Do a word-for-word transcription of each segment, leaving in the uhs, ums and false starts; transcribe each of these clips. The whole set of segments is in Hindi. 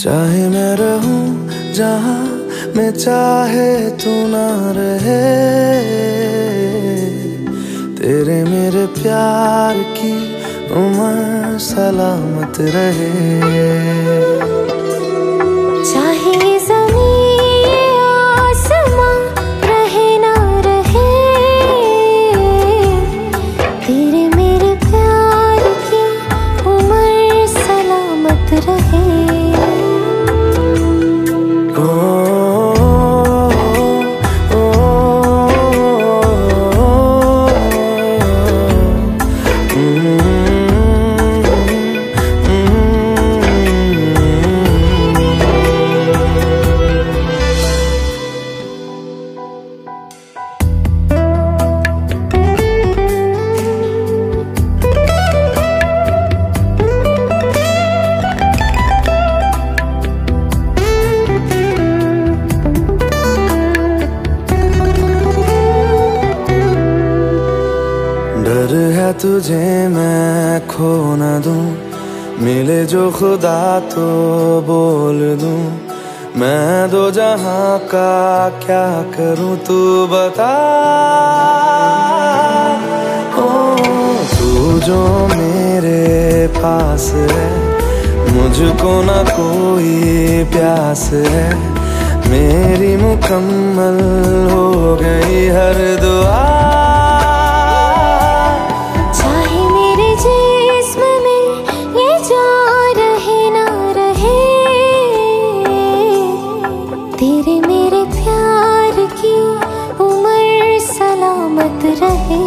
चाहे मैं रहूं जहां मैं चाहे तू ना रहे, तेरे मेरे प्यार की उम्र सलामत रहे। चाहे ज़मीन आसमां रहे ना रहे, तेरे मेरे प्यार की उम्र सलामत रहे। डर है तुझे मैं खो न दूं, मिले जो खुदा तो बोल दूं। मैं दो जहां का क्या करूं तू बता। ओ तू जो मेरे पास है, मुझको ना कोई प्यास है। मेरी मुकम्मल हो गई हर दुआ। तेरे मेरे प्यार की उम्र सलामत रहे।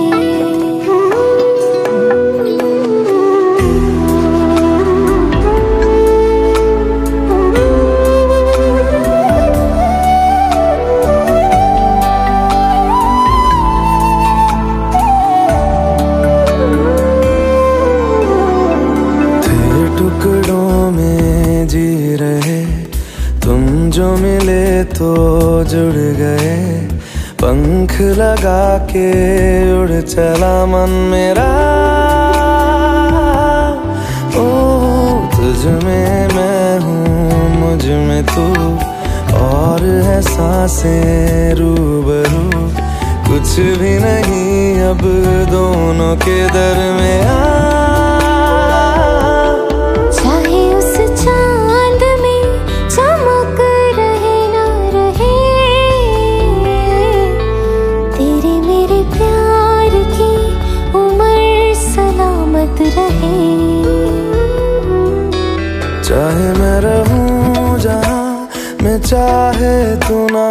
तेरे टुकड़ों में जी रहे, तुम जो मिले तो जुड़ गए। पंख लगा के उड़ चला मन मेरा। ओ तुझ में मैं हूँ, मुझ में तू, और है सांसें रूबरू। कुछ भी नहीं अब दोनों के दरमियां। रहे। चाहे मैं रहूं जहां मैं चाहे तू ना